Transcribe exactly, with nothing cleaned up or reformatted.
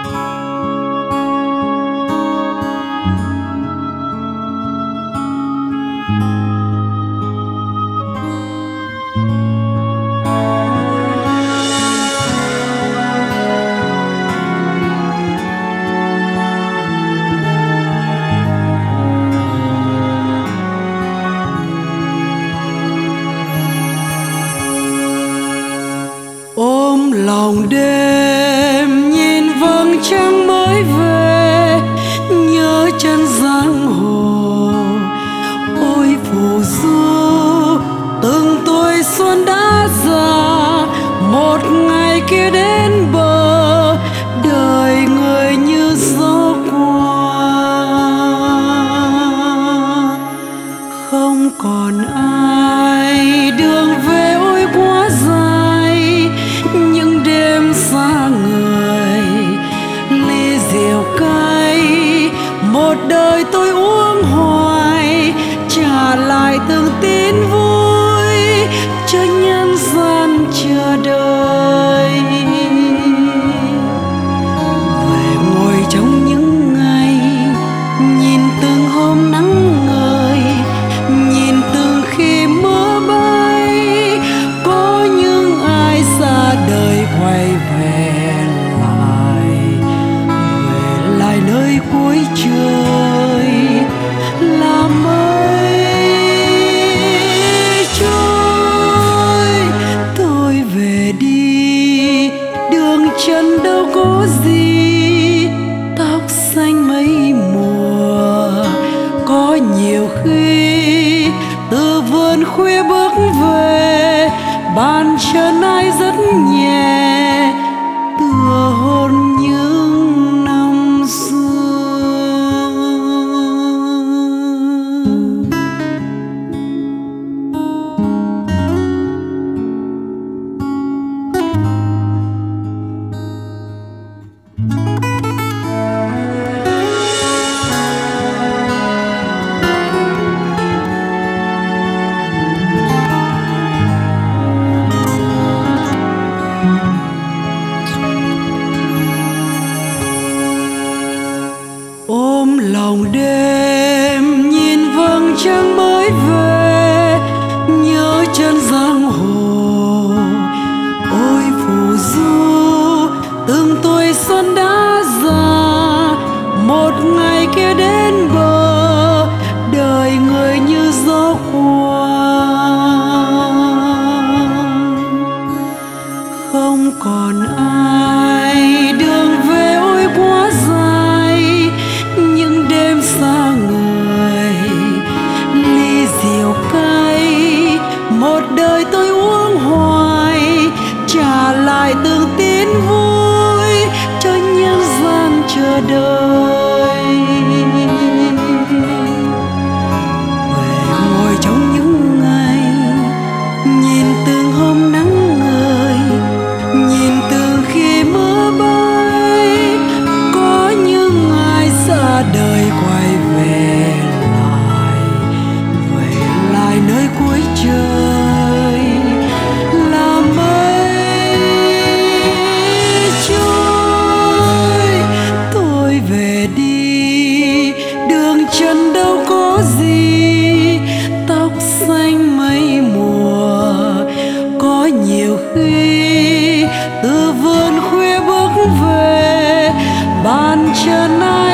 ôm lòng đêm nhìn vầng trăng mới về, nhớ chân giang hồ. Ôi phù du từng tuổi xuân đã già, một ngày kia đến bờ đời người như gió qua. Không còn ai đường về ôi quá dài, những đêm xa người ly rượu cay, một đời tôi uống hoài trả lại từng tin vui cho nhân gian chờ đợi. Về ngồi trong những ngày nhìn từng hôm nắng ngời, nhìn từng khi mưa bay, có những ai xa đời quay về lại, về lại nơi cuối trời là mây trôi. Tôi về đi đường chân đâu có gì, tóc xanh mấy mùa. Có nhiều khi từ vườn khuya bước về, bàn chân ai rất nhẹ tựa hôn những năm xưa. Ôm lòng đêm nhìn vầng trăng mới về, nhớ chân giang hồ. Ôi phù du từng tuổi xuân đã già, một ngày kia đến bờ đời người như gió qua. Không còn ai đường về ôi quá dài, những đêm xa người ly rượu cay, một đời tôi uống hoài trả lại từng tin vui cho nhân gian chờ đợi. Về ngồi trong những ngày nhìn từng hôm nắng ngời, nhìn từng khi mưa bay, có những ai xa đời quay về lại, về lại nơi cuối trời là mây trôi. Tôi về đi đường chân đâu có gì, tóc xanh mấy mùa. Có nhiều khi từ vườn khuya bước về, bàn chân ai